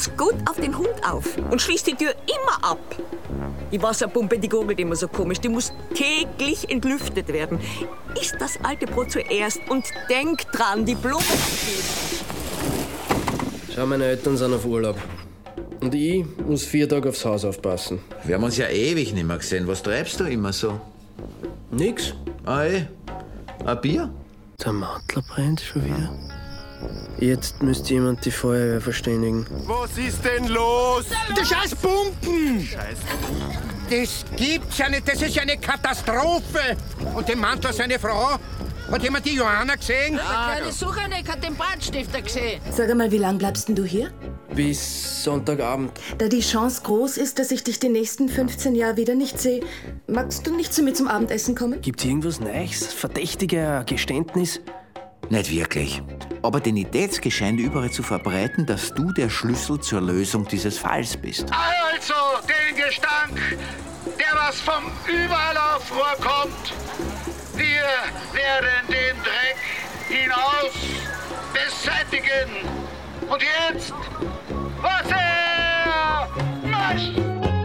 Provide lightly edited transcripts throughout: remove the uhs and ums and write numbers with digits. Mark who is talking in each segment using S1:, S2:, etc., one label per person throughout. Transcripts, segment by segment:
S1: pass gut auf den Hund auf und schließ die Tür immer ab. Die Wasserpumpe, die gurgelt immer so komisch, die muss täglich entlüftet werden. Iss das alte Brot zuerst und denk dran, die Blumen zu
S2: Schau, meine Eltern sind auf Urlaub. Und ich muss 4 Tage aufs Haus aufpassen.
S3: Wir haben uns ja ewig nicht mehr gesehen. Was treibst du immer so?
S2: Nix.
S3: Ein Bier?
S2: Der Mantler brennt schon wieder. Jetzt müsste jemand die Feuerwehr verständigen.
S4: Was ist denn los?
S5: Die scheiß Pumpen! Das gibt's ja nicht, das ist ja eine Katastrophe. Und dem Mantler seine Frau, hat jemand die Johanna gesehen?
S6: Der kleine Suchanek hat den Brandstifter gesehen.
S7: Sag einmal, wie lang bleibst denn du hier?
S2: Bis Sonntagabend.
S7: Da die Chance groß ist, dass ich dich die nächsten 15 Jahre wieder nicht sehe, magst du nicht zu mir zum Abendessen kommen?
S2: Gibt's irgendwas Neues? Verdächtiger Geständnis?
S3: Nicht wirklich. Aber die Idee scheint überall zu verbreiten, dass du der Schlüssel zur Lösung dieses Falls bist.
S8: Also den Gestank, der was vom Überlaufrohr kommt. Wir werden den Dreck hinaus beseitigen. Und jetzt, Wasser, Marsch!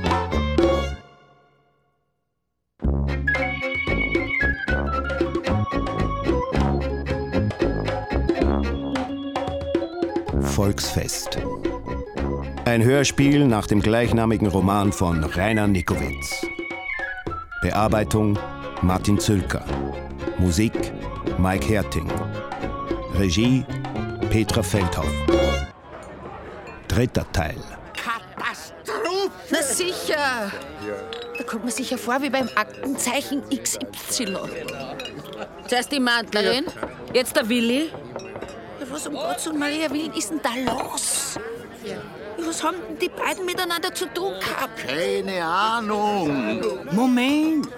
S9: Volksfest. Ein Hörspiel nach dem gleichnamigen Roman von Rainer Nickowitz. Bearbeitung Martin Zülker. Musik Mike Herting. Regie Petra Feldhoff. 3. Teil.
S6: Katastrophe! Na sicher! Da kommt man sich ja vor wie beim Aktenzeichen XY. Zuerst die Mantlerin, jetzt der Willi. Ja, was um Gottes und Maria Willen ist denn da los? Was haben denn die beiden miteinander zu tun gehabt?
S8: Keine Ahnung.
S5: Moment!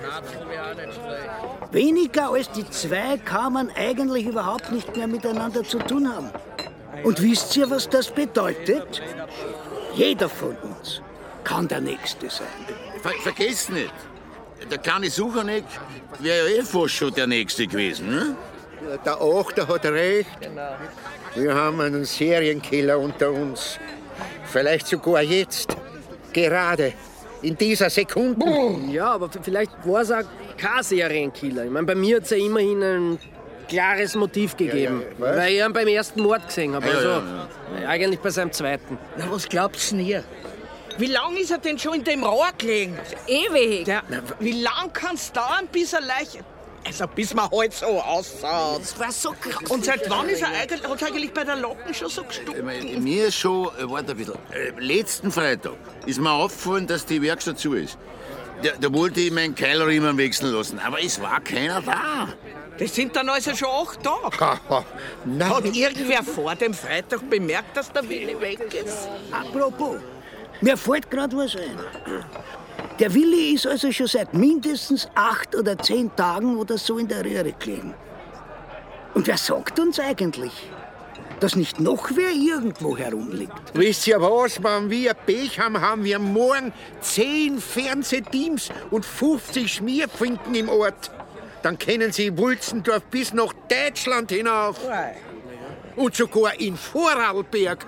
S5: Weniger als die 2 kann man eigentlich überhaupt nicht mehr miteinander zu tun haben. Und wisst ihr, was das bedeutet? Jeder von uns kann der Nächste sein.
S8: Vergiss nicht, der kleine Suchanek wäre ja fast schon der Nächste gewesen, ne?
S5: Der Achter hat recht. Wir haben einen Serienkiller unter uns. Vielleicht sogar jetzt. Gerade. In dieser Sekunde.
S2: Ja, aber vielleicht war es auch kein Serienkiller. Ich meine, bei mir hat es ja immerhin ein klares Motiv gegeben.
S5: was?
S2: Weil ich ihn beim ersten Mord gesehen habe. Also eigentlich bei seinem zweiten.
S10: Na, was glaubt's denn ihr? Wie lang ist er denn schon in dem Rohr gelegen?
S6: Ewig.
S10: Wie lang kann's dauern, bis er leicht... Also bis man halt so ausschaut.
S6: Das war so krass.
S10: Und seit wann ist er eigentlich bei der Locken schon so gestunken?
S8: Mir ist schon, warte ein bisschen, letzten Freitag ist mir aufgefallen, dass die Werkstatt zu ist. Da wollte ich meinen Keiler immer wechseln lassen, aber es war keiner da.
S10: Das sind dann also schon 8 Tage.
S5: Nein.
S10: Hat irgendwer vor dem Freitag bemerkt, dass der Willi weg ist?
S5: Apropos, mir fällt gerade was ein. Der Willi ist also schon seit mindestens 8 oder 10 Tagen oder so in der Röhre gelegen. Und wer sagt uns eigentlich, dass nicht noch wer irgendwo herumliegt? Wisst ihr was, wenn wir Pech haben, haben wir morgen 10 Fernsehteams und 50 Schmierfinken im Ort. Dann kennen sie Wulzendorf bis nach Deutschland hinauf. Und sogar in Vorarlberg.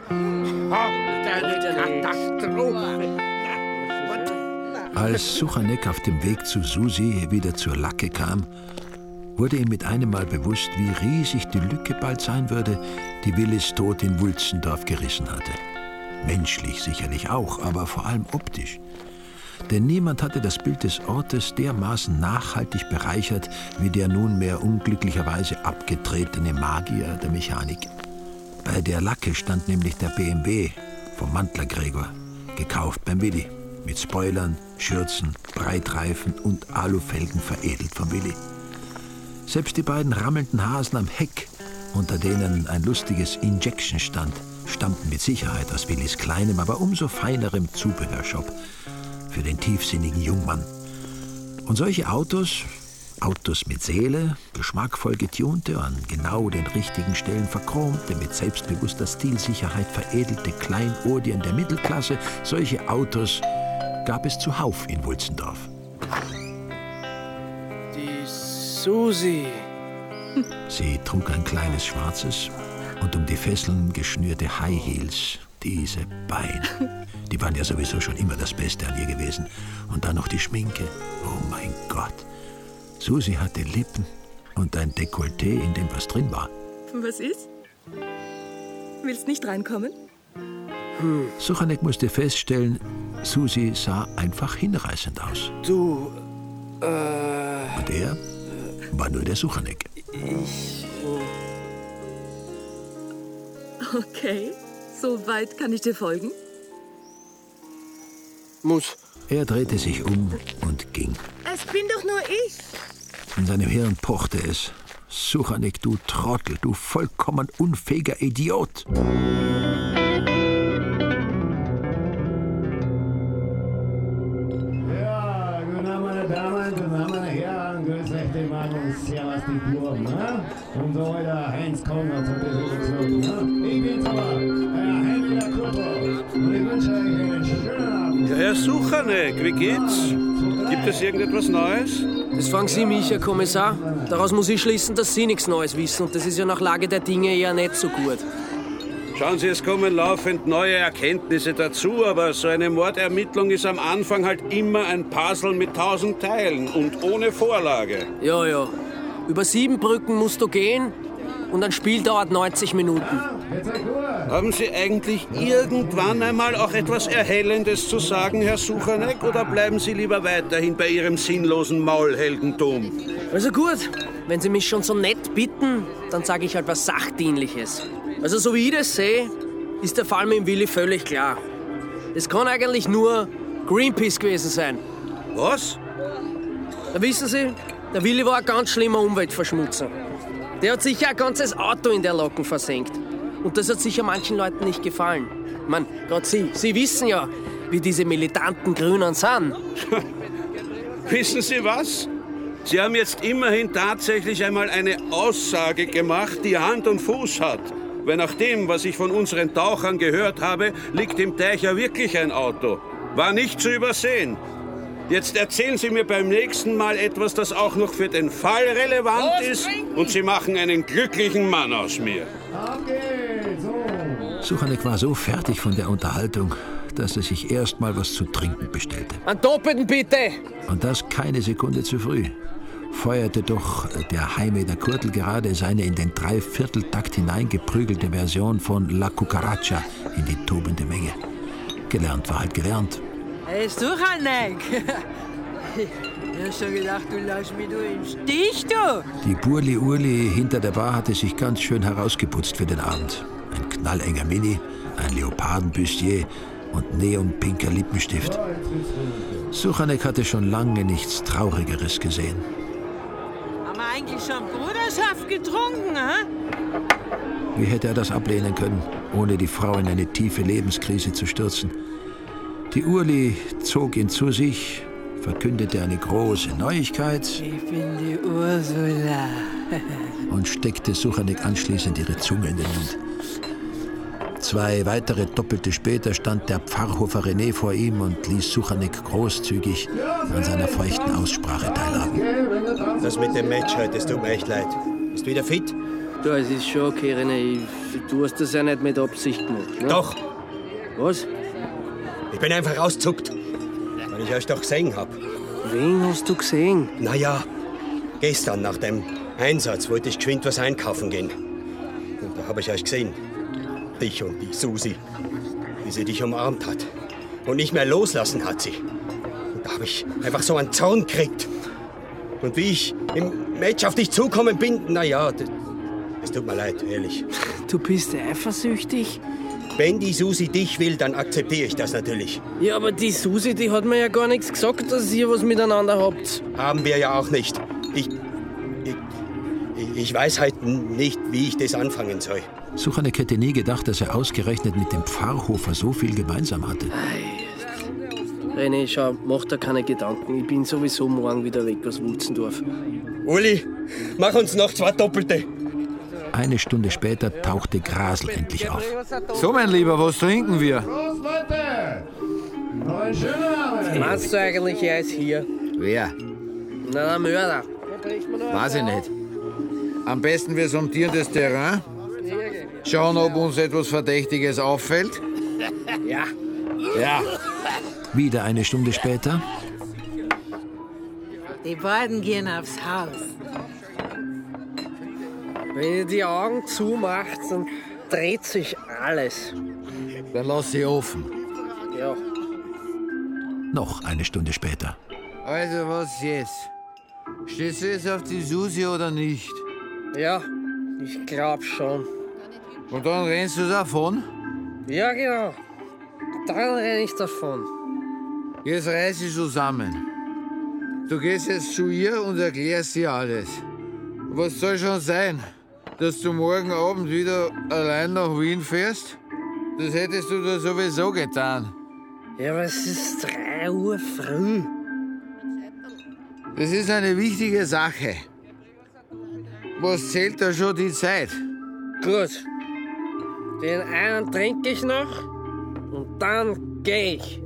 S5: Eine Katastrophe.
S11: Als Suchanek auf dem Weg zu Susi wieder zur Lacke kam, wurde ihm mit einem Mal bewusst, wie riesig die Lücke bald sein würde, die Willis Tod in Wulzendorf gerissen hatte. Menschlich sicherlich auch, aber vor allem optisch. Denn niemand hatte das Bild des Ortes dermaßen nachhaltig bereichert wie der nunmehr unglücklicherweise abgetretene Magier der Mechanik. Bei der Lacke stand nämlich der BMW vom Mantler Gregor, gekauft beim Willi. Mit Spoilern, Schürzen, Breitreifen und Alufelgen veredelt vom Willi. Selbst die beiden rammelnden Hasen am Heck, unter denen ein lustiges Injection stand, stammten mit Sicherheit aus Willis kleinem, aber umso feinerem Zubehörshop für den tiefsinnigen Jungmann. Und solche Autos mit Seele, geschmackvoll getunte, an genau den richtigen Stellen verchromte, mit selbstbewusster Stilsicherheit veredelte Kleinodien der Mittelklasse, solche Autos gab es zuhauf in Wulzendorf.
S2: Die Susi.
S11: Sie trug ein kleines schwarzes und um die Fesseln geschnürte High Heels diese Beine. Die waren ja sowieso schon immer das Beste an ihr gewesen. Und dann noch die Schminke. Oh mein Gott. Susi hatte Lippen und ein Dekolleté, in dem was drin war.
S7: Was ist? Willst nicht reinkommen?
S11: Suchanek musste feststellen, Susi sah einfach hinreißend aus.
S2: Du,
S11: Und er war nur der Suchanek.
S7: Okay, so weit kann ich dir folgen.
S2: muss.
S11: Er drehte sich um und ging.
S7: Es bin doch nur ich.
S11: In seinem Hirn pochte es. Suchanek, du Trottel, du vollkommen unfähiger Idiot.
S12: Ja, guten Abend, meine Damen, guten Abend, meine Herren, grüß euch die Mann und servus die Burm, ne? Und so weiter, Heinz Konrad hat das gesagt, ne? Ich bin's aber, euer heimiger Kuppel. Und ich wünsche euch einen schönen Abend.
S13: Ja, Herr Suchanek, wie geht's? Gibt es irgendetwas Neues?
S2: Das fragen Sie mich, Herr Kommissar. Daraus muss ich schließen, dass Sie nichts Neues wissen. Und das ist ja nach Lage der Dinge eher nicht so gut.
S13: Schauen Sie, es kommen laufend neue Erkenntnisse dazu, aber so eine Mordermittlung ist am Anfang halt immer ein Puzzle mit 1000 Teilen und ohne Vorlage.
S2: Ja, ja. Über 7 Brücken musst du gehen und ein Spiel dauert 90 Minuten.
S13: Haben Sie eigentlich irgendwann einmal auch etwas Erhellendes zu sagen, Herr Suchanek, oder bleiben Sie lieber weiterhin bei Ihrem sinnlosen Maulheldentum?
S2: Also gut, wenn Sie mich schon so nett bitten, dann sage ich halt was Sachdienliches. Also so wie ich das sehe, ist der Fall mit dem Willi völlig klar. Es kann eigentlich nur Greenpeace gewesen sein.
S13: Was?
S2: Da wissen Sie, der Willi war ein ganz schlimmer Umweltverschmutzer. Der hat sicher ein ganzes Auto in der Locken versenkt. Und das hat sicher manchen Leuten nicht gefallen. Ich meine, gerade Sie wissen ja, wie diese militanten Grünen sind.
S13: Wissen Sie was? Sie haben jetzt immerhin tatsächlich einmal eine Aussage gemacht, die Hand und Fuß hat. Weil nach dem, was ich von unseren Tauchern gehört habe, liegt im Teich ja wirklich ein Auto. War nicht zu übersehen. Jetzt erzählen Sie mir beim nächsten Mal etwas, das auch noch für den Fall relevant ist, und Sie machen einen glücklichen Mann aus mir.
S11: Suchanek war so fertig von der Unterhaltung, dass er sich erst mal was zu trinken bestellte.
S2: Einen Doppelten bitte!
S11: Und das keine Sekunde zu früh. Feuerte doch der Heimener Kurtel gerade seine in den 3/4-Takt hineingeprügelte Version von La Cucaracha in die tobende Menge. Gelernt war halt gelernt.
S14: Hey, Suchanek! Ich hab schon gedacht, du lässt mich nur im Stich, du!
S11: Die Burli-Urli hinter der Bar hatte sich ganz schön herausgeputzt für den Abend. Ein knallenger Mini, ein Leopardenbustier und neonpinker Lippenstift. Suchanek hatte schon lange nichts Traurigeres gesehen.
S14: Haben wir eigentlich schon Bruderschaft getrunken, hä?
S11: Wie hätte er das ablehnen können, ohne die Frau in eine tiefe Lebenskrise zu stürzen? Die Urli zog ihn zu sich, verkündete eine große Neuigkeit.
S14: Ich bin die Ursula.
S11: Und steckte Suchanek anschließend ihre Zunge in den Mund. 2 weitere Doppelte später stand der Pfarrhofer René vor ihm und ließ Suchanek großzügig an seiner feuchten Aussprache teilhaben.
S15: Das mit dem Match heute, es tut mir echt leid. Bist du wieder fit?
S2: Ja, es ist schon okay, René. Du hast das ja nicht mit Absicht gemacht. Ne?
S15: Doch.
S2: Was?
S15: Ich bin einfach rauszuckt, weil ich euch doch gesehen hab.
S2: Wen hast du gesehen?
S15: Naja, gestern nach dem Einsatz wollte ich geschwind was einkaufen gehen. Und da habe ich euch gesehen. Dich und die Susi, wie sie dich umarmt hat. Und nicht mehr loslassen hat sie. Und da habe ich einfach so einen Zorn gekriegt. Und wie ich im Match auf dich zukommen bin, naja, es tut mir leid, ehrlich.
S2: Du bist eifersüchtig?
S15: Wenn die Susi dich will, dann akzeptiere ich das natürlich.
S2: Ja, aber die Susi, die hat mir ja gar nichts gesagt, dass ihr was miteinander habt.
S15: Haben wir ja auch nicht. Ich weiß halt nicht, wie ich das anfangen soll.
S11: Suchanek hätte nie gedacht, dass er ausgerechnet mit dem Pfarrhofer so viel gemeinsam hatte.
S2: René, schau, mach dir keine Gedanken. Ich bin sowieso morgen wieder weg aus Wutzendorf.
S15: Uli, mach uns noch 2 Doppelte.
S11: Eine Stunde später tauchte Grasl endlich auf.
S3: So, mein Lieber, was trinken wir?
S2: Meinst du eigentlich, er ist hier?
S3: Wer?
S2: Na, der Mörder.
S3: Weiß ich nicht. Am besten wir sondieren das Terrain, schauen, ob uns etwas Verdächtiges auffällt
S2: Ja.
S11: Ja. Wieder eine Stunde später.
S14: Die beiden gehen aufs Haus.
S2: Wenn ihr die Augen zumacht, dann dreht sich alles.
S3: Dann lass sie offen.
S2: Ja.
S11: Noch eine Stunde später.
S3: Also, was jetzt? Stehst du jetzt auf die Susi oder nicht?
S2: Ja, ich glaub schon.
S3: Und dann rennst du davon?
S2: Ja, genau. Dann renn ich davon.
S3: Jetzt reiß dich zusammen. Du gehst jetzt zu ihr und erklärst ihr alles. Was soll schon sein? Dass du morgen Abend wieder allein nach Wien fährst? Das hättest du da sowieso getan.
S2: Ja, aber es ist 3 Uhr früh.
S3: Das ist eine wichtige Sache. Was zählt da schon die Zeit?
S2: Gut. Den einen trinke ich noch und dann geh ich.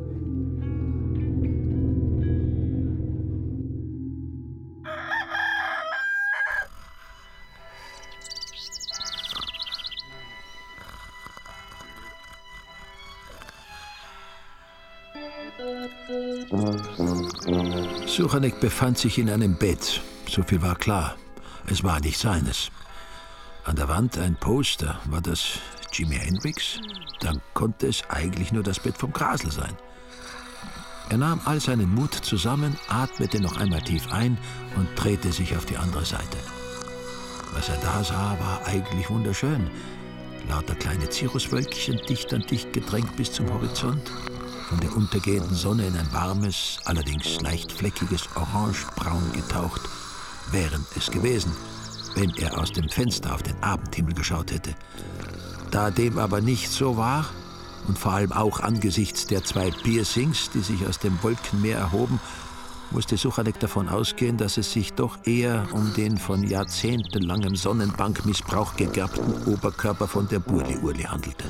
S11: Suchanek befand sich in einem Bett. So viel war klar. Es war nicht seines. An der Wand ein Poster. War das Jimi Hendrix? Dann konnte es eigentlich nur das Bett vom Grasl sein. Er nahm all seinen Mut zusammen, atmete noch einmal tief ein und drehte sich auf die andere Seite. Was er da sah, war eigentlich wunderschön. Lauter kleine Cirruswölkchen, dicht an dicht gedrängt bis zum Horizont. Von der untergehenden Sonne in ein warmes, allerdings leicht fleckiges Orangebraun getaucht, wären es gewesen, wenn er aus dem Fenster auf den Abendhimmel geschaut hätte. Da dem aber nicht so war, und vor allem auch angesichts der 2 Piercings, die sich aus dem Wolkenmeer erhoben, musste Suchanek davon ausgehen, dass es sich doch eher um den von jahrzehntelangem Sonnenbankmissbrauch gegerbten Oberkörper von der Burli-Urli handelte.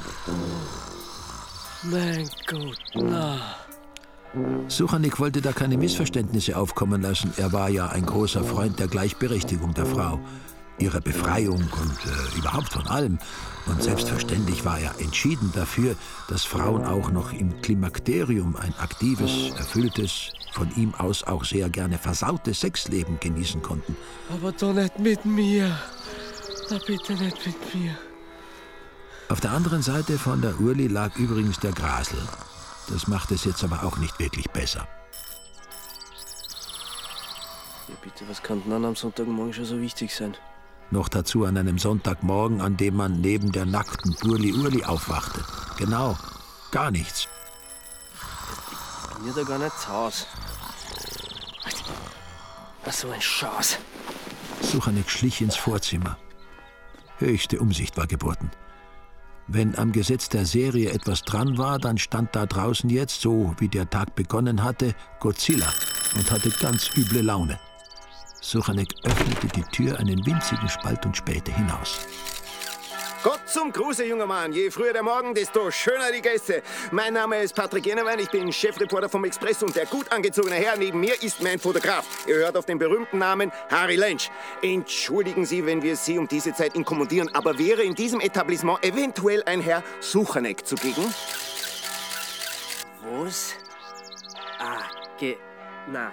S2: Mein Gott, na.
S11: Suchanek wollte da keine Missverständnisse aufkommen lassen. Er war ja ein großer Freund der Gleichberechtigung der Frau, ihrer Befreiung und überhaupt von allem. Und selbstverständlich war er entschieden dafür, dass Frauen auch noch im Klimakterium ein aktives, erfülltes, von ihm aus auch sehr gerne versautes Sexleben genießen konnten.
S2: Aber doch nicht mit mir. Na bitte nicht mit mir.
S11: Auf der anderen Seite von der Urli lag übrigens der Grasl. Das macht es jetzt aber auch nicht wirklich besser.
S2: Ja, bitte, was kann denn am Sonntagmorgen schon so wichtig sein?
S11: Noch dazu an einem Sonntagmorgen, an dem man neben der nackten Burli-Urli aufwachte. Genau, gar nichts.
S2: Ich bin ja da gar nicht zu Haus. Was so ein Schaß.
S11: Suchanek schlich ins Vorzimmer. Höchste Umsicht war geboten. Wenn am Gesetz der Serie etwas dran war, dann stand da draußen jetzt, so wie der Tag begonnen hatte, Godzilla und hatte ganz üble Laune. Suchanek öffnete die Tür einen winzigen Spalt und spähte hinaus.
S16: Gott zum Gruße, junger Mann. Je früher der Morgen, desto schöner die Gäste. Mein Name ist Patrick Jenewein, ich bin Chefreporter vom Express und der gut angezogene Herr neben mir ist mein Fotograf. Ihr hört auf den berühmten Namen Harry Lensch. Entschuldigen Sie, wenn wir Sie um diese Zeit inkommandieren, aber wäre in diesem Etablissement eventuell ein Herr Suchanek zugegen?
S2: Was? Na.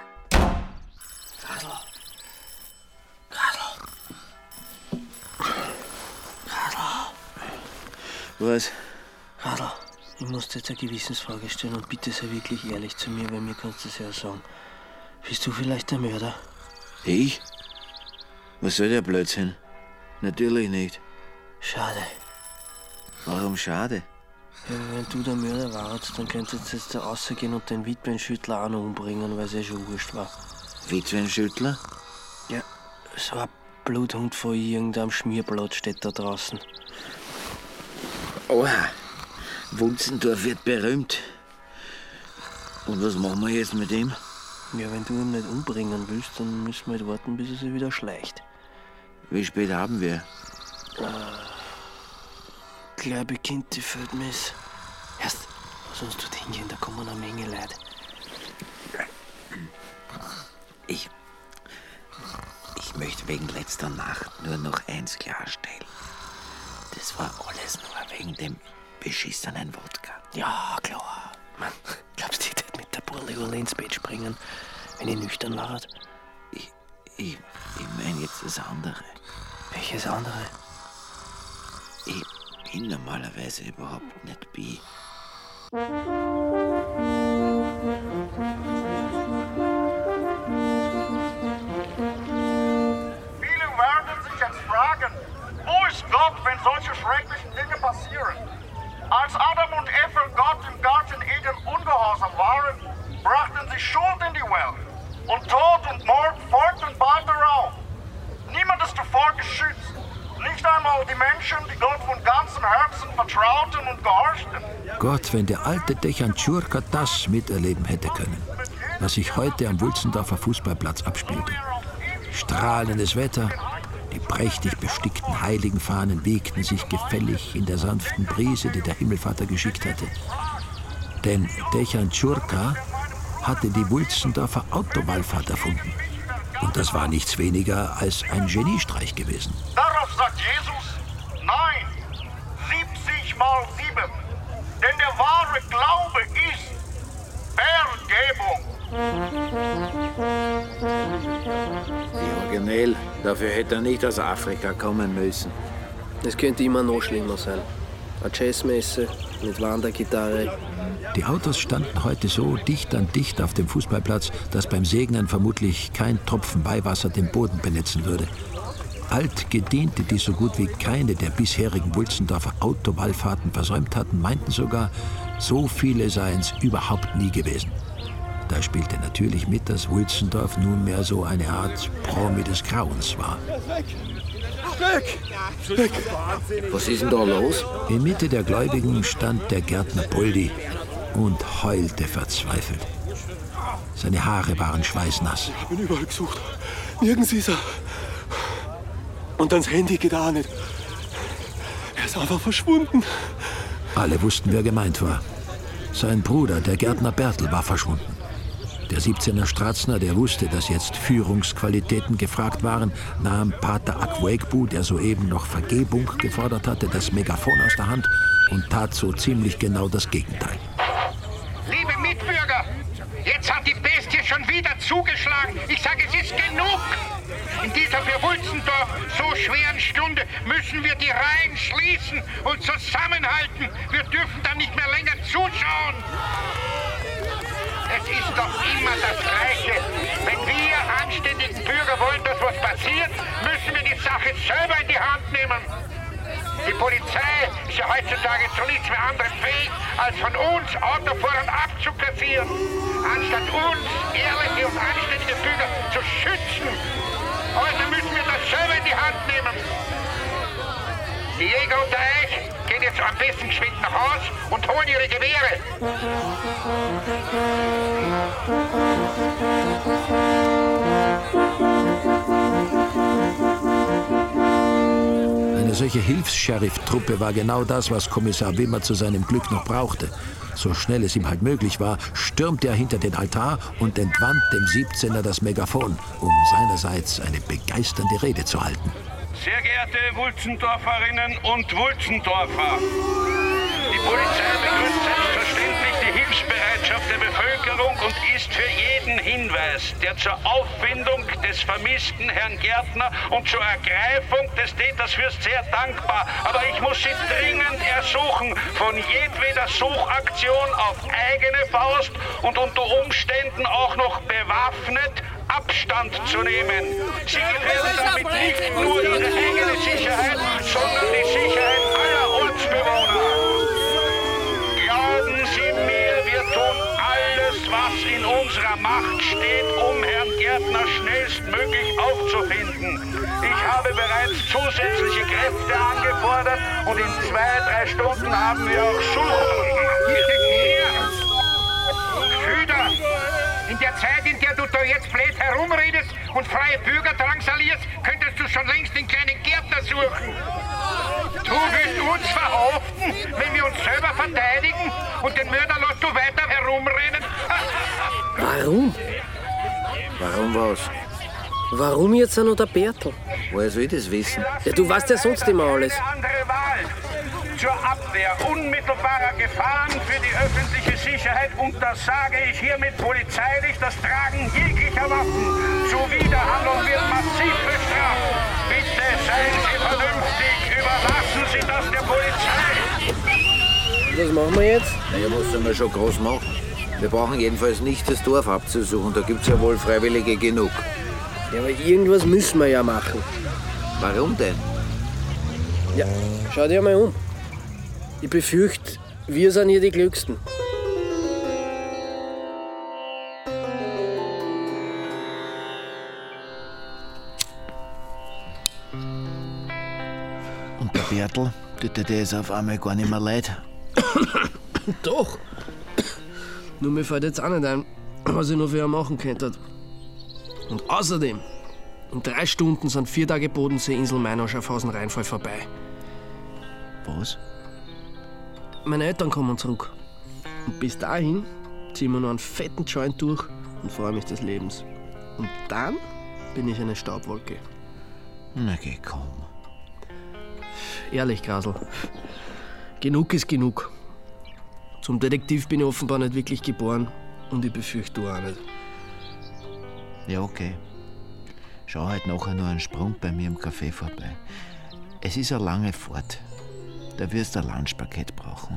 S3: Was?
S2: Radl, ich muss dir jetzt eine Gewissensfrage stellen und bitte sei wirklich ehrlich zu mir, weil mir kannst du das ja sagen. Bist du vielleicht der Mörder?
S3: Ich? Was soll der Blödsinn? Natürlich nicht.
S2: Schade.
S3: Warum schade?
S2: Ja, wenn du der Mörder warst, dann könntest du jetzt da rausgehen und den Witwenschüttler auch noch umbringen, weil es ja schon wurscht war.
S3: Witwenschüttler?
S2: Ja, so ein Bluthund von irgendeinem Schmierblatt steht da draußen.
S3: Oha, Wunzendorf wird berühmt. Und was machen wir jetzt mit ihm?
S2: Ja, wenn du ihn nicht umbringen willst, dann müssen wir halt warten, bis er sich wieder schleicht.
S3: Wie spät haben wir?
S2: Gleich beginnt die Feldmess. Erst, lass uns dort hingehen, da kommen eine Menge Leute.
S3: Ich möchte wegen letzter Nacht nur noch eins klarstellen. Das war alles nur wegen dem
S17: beschissenen Wodka.
S2: Ja, klar. Mann, glaubst du, ich hätte mit der Burli ins Bett springen, wenn ich nüchtern war?
S17: Ich meine jetzt das andere.
S2: Welches andere?
S17: Ich bin normalerweise überhaupt nicht bi.
S18: Viele werden sich jetzt fragen, wo ist Gott, wenn solche schrecklichen Dinge passieren? Als Adam und Eva Gott im Garten Eden ungehorsam waren, brachten sie Schuld in die Welt. Und Tod und Mord folgten bald darauf. Niemand ist davor geschützt. Nicht einmal die Menschen, die Gott von ganzem Herzen vertrauten und gehorchten.
S11: Gott, wenn der alte Dechan Tschurka das miterleben hätte können, was sich heute am Wulzendorfer Fußballplatz abspielte. Strahlendes Wetter, die prächtig bestickten Heiligenfahnen wiegten sich gefällig in der sanften Brise, die der Himmelvater geschickt hatte. Denn Dechan Tschurka hatte die Wulzendorfer Autowallfahrt erfunden. Und das war nichts weniger als ein Geniestreich gewesen.
S18: Darauf sagt Jesus, nein, 70 mal 7. Denn der wahre Glaube ist Vergebung.
S3: Ja, Genel, dafür hätte er nicht aus Afrika kommen müssen.
S2: Es könnte immer noch schlimmer sein. Eine Jazzmesse mit Wandergitarre.
S11: Die Autos standen heute so dicht an dicht auf dem Fußballplatz, dass beim Segnen vermutlich kein Tropfen Weihwasser den Boden benetzen würde. Altgediente, die so gut wie keine der bisherigen Wulzendorfer Autowallfahrten versäumt hatten, meinten sogar, so viele seien es überhaupt nie gewesen. Da spielte natürlich mit, dass Wulzendorf nunmehr so eine Art Promi des Grauens war.
S3: Weg! Was ist denn da los?
S11: In Mitte der Gläubigen stand der Gärtner Poldi und heulte verzweifelt. Seine Haare waren schweißnass.
S19: Ich habe ihn überall gesucht. Nirgends ist er. Und ans Handy geht er auch nicht. Er ist einfach verschwunden.
S11: Alle wussten, wer gemeint war. Sein Bruder, der Gärtner Bertel, war verschwunden. Der 17er Stratzner, der wusste, dass jetzt Führungsqualitäten gefragt waren, nahm Pater Akwoekbu, der soeben noch Vergebung gefordert hatte, das Megafon aus der Hand und tat so ziemlich genau das Gegenteil.
S18: Liebe Mitbürger, jetzt hat die Bestie schon wieder zugeschlagen. Ich sage, es ist genug. In dieser für Wulzendorf so schweren Stunde müssen wir die Reihen schließen und zusammenhalten. Wir dürfen dann nicht mehr länger zuschauen. Es ist doch immer das Gleiche. Wenn wir anständigen Bürger wollen, dass was passiert, müssen wir die Sache selber in die Hand nehmen. Die Polizei ist ja heutzutage zu nichts mehr anderem fähig, als von uns Autofahrern abzukassieren. Anstatt uns, ehrliche und anständige Bürger, zu schützen. Also müssen wir das selber in die Hand nehmen. Die Jäger unter euch gehen jetzt am besten geschwind nach Haus und holen ihre Gewehre.
S11: Eine solche Hilfs-Sheriff-Truppe war genau das, was Kommissar Wimmer zu seinem Glück noch brauchte. So schnell es ihm halt möglich war, stürmte er hinter den Altar und entwand dem 17er das Megafon, um seinerseits eine begeisternde Rede zu halten.
S13: Sehr geehrte Wulzendorferinnen und Wulzendorfer, die Polizei begrüßt selbstverständlich die Hilfsbereitschaft der Bevölkerung und ist für jeden Hinweis, der zur Auffindung des vermissten Herrn Gärtner und zur Ergreifung des Täters fürst, sehr dankbar. Aber ich muss Sie dringend ersuchen, von jedweder Suchaktion auf eigene Faust und unter Umständen auch noch bewaffnet Abstand zu nehmen. Sie gefährden damit nicht nur Ihre eigene Sicherheit, sondern die Sicherheit aller Ortsbewohner. Glauben Sie mir, wir tun alles, was in unserer Macht steht, um Herrn Gärtner schnellstmöglich aufzufinden. Ich habe bereits zusätzliche Kräfte angefordert und in 2-3 Stunden haben wir auch Suchhunden.
S18: Schüler, in der Zeit, in der du da jetzt blöd herumredest und freie Bürger drangsalierst, könntest du schon längst den kleinen Gärtner suchen. Du willst uns verhaften, wenn wir uns selber verteidigen und den Mörder lässt du weiter herumrennen?
S2: Warum?
S3: Warum was?
S2: Warum jetzt auch noch der Bertel?
S3: Woher soll ich das wissen?
S2: Ja, du weißt ja sonst immer alles.
S18: Andere Wahl. Zur
S13: der unmittelbarer Gefahren für die öffentliche Sicherheit untersage ich hiermit polizeilich das Tragen jeglicher Waffen. Zuwiderhandlung wird massiv bestraft. Bitte seien Sie vernünftig, überlassen Sie das der Polizei.
S2: Was machen wir jetzt?
S17: Naja, was sollen wir schon groß machen? Wir brauchen jedenfalls nicht das Dorf abzusuchen, da gibt's ja wohl Freiwillige genug.
S2: Ja, aber irgendwas müssen wir ja machen.
S17: Warum denn?
S2: Ja, schau dir mal um. Ich befürchte, wir sind hier die Glücksten.
S17: Und der Bertl, tut dir das auf einmal gar nicht mehr leid?
S2: Doch. Nur mir fällt jetzt auch nicht ein, was ich noch für ihn machen könnte. Und außerdem, in 3 Stunden sind 4 Tage Bodensee-Insel Meinau-Schaffhausen-Rheinfall vorbei.
S17: Was?
S2: Meine Eltern kommen zurück. Und bis dahin ziehen wir noch einen fetten Joint durch und freue mich des Lebens. Und dann bin ich eine Staubwolke.
S17: Na geh, komm.
S2: Ehrlich, Grasl. Genug ist genug. Zum Detektiv bin ich offenbar nicht wirklich geboren und ich befürchte, du auch nicht.
S17: Ja, okay. Schau halt nachher nur einen Sprung bei mir im Café vorbei. Es ist eine lange Fahrt. Da wirst du ein Lunchpaket brauchen.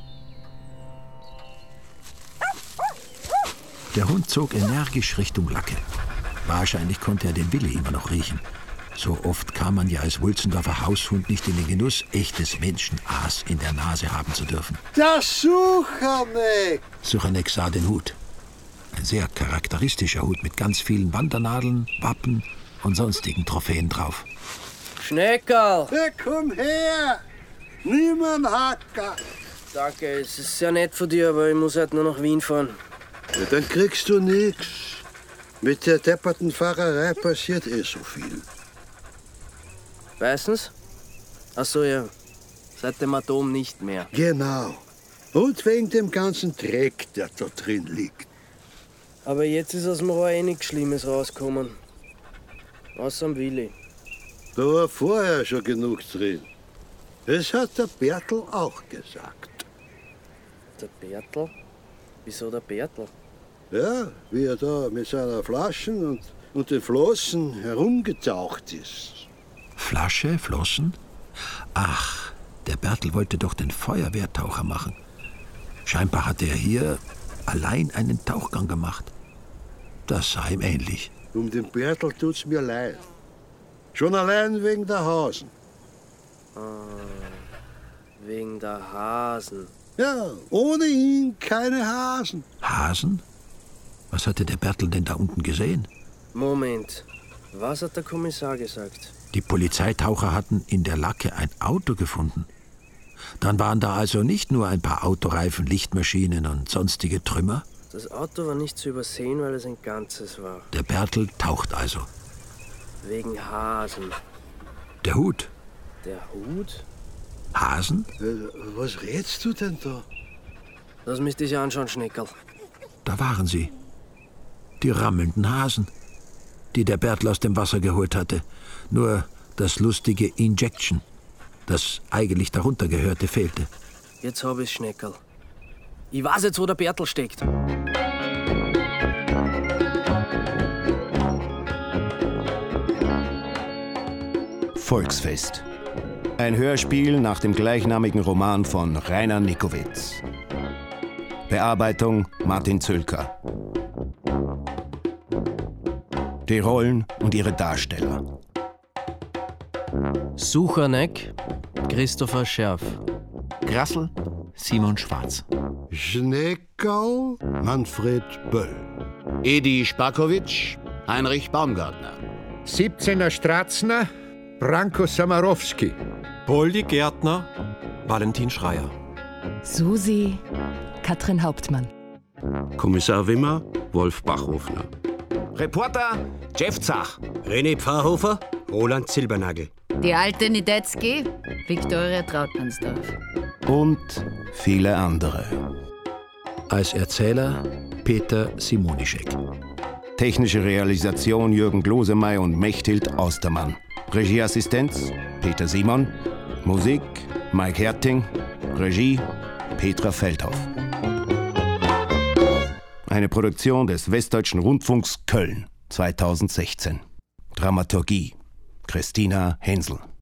S11: Der Hund zog energisch Richtung Lacke. Wahrscheinlich konnte er den Willi immer noch riechen. So oft kam man ja als Wulzendorfer Haushund nicht in den Genuss, echtes Menschenaas in der Nase haben zu dürfen.
S20: Der Sucherneck!
S11: Sucherneck sah den Hut. Ein sehr charakteristischer Hut mit ganz vielen Wandernadeln, Wappen und sonstigen Trophäen drauf.
S2: Schneckerl!
S20: Ja, komm her! Nimm einen Hacker!
S2: Danke, es ist sehr nett von dir, aber ich muss halt nur nach Wien fahren.
S20: Ja, dann kriegst du nix. Mit der depperten Fahrerei passiert so viel.
S2: Weißen's? Ach so, ja. Seit dem Atom nicht mehr.
S20: Genau. Und wegen dem ganzen Dreck, der da drin liegt.
S2: Aber jetzt ist aus dem Rohr nichts Schlimmes rausgekommen. Außer am Willi.
S20: Da war vorher schon genug drin. Das hat der Bertl auch gesagt.
S2: Der Bertl? Wieso der Bertl?
S20: Ja, wie er da mit seiner Flaschen und den Flossen herumgetaucht ist.
S11: Flasche, Flossen? Ach, der Bertl wollte doch den Feuerwehrtaucher machen. Scheinbar hatte er hier allein einen Tauchgang gemacht. Das sah ihm ähnlich.
S20: Um den Bertl tut's mir leid. Schon allein wegen der Hasen.
S2: Wegen der Hasen.
S20: Ja, ohne ihn keine Hasen.
S11: Hasen? Was hatte der Bertl denn da unten gesehen?
S2: Moment, was hat der Kommissar gesagt?
S11: Die Polizeitaucher hatten in der Lacke ein Auto gefunden. Dann waren da also nicht nur ein paar Autoreifen, Lichtmaschinen und sonstige Trümmer.
S2: Das Auto war nicht zu übersehen, weil es ein Ganzes war.
S11: Der Bertl taucht also.
S2: Wegen Hasen.
S11: Der Hut.
S2: Der Hut?
S11: Hasen?
S20: Was redst du denn da?
S2: Lass mich dich anschauen, Schneckerl.
S11: Da waren sie. Die rammelnden Hasen, die der Bertl aus dem Wasser geholt hatte. Nur das lustige Injection, das eigentlich darunter gehörte, fehlte.
S2: Jetzt hab ich's, Schneckerl. Ich weiß jetzt, wo der Bertl steckt.
S9: Volksfest. Ein Hörspiel nach dem gleichnamigen Roman von Rainer Nickowitz. Bearbeitung Martin Zülker. Die Rollen und ihre Darsteller.
S2: Sucherneck, Christopher Scherf.
S17: Grassl, Simon Schwarz.
S20: Schneckerl, Manfred Böll.
S21: Edi Spakowitsch, Heinrich Baumgartner.
S22: 17er Stratzner, Branko Samarowski.
S19: Poldi Gärtner, Valentin Schreier.
S23: Susi, Katrin Hauptmann.
S13: Kommissar Wimmer, Wolf Bachhofner.
S15: Reporter, Jeff Zach. René Pfarrhofer, Roland Silbernagel.
S6: Die alte Niedetzky, Viktoria Trautmannsdorf.
S9: Und viele andere.
S11: Als Erzähler Peter Simonischek.
S9: Technische Realisation Jürgen Glosemey und Mechthild Austermann. Regieassistenz Peter Simon. Musik Mike Herting. Regie Petra Feldhoff. Eine Produktion des Westdeutschen Rundfunks Köln 2016. Dramaturgie Christina Hensel.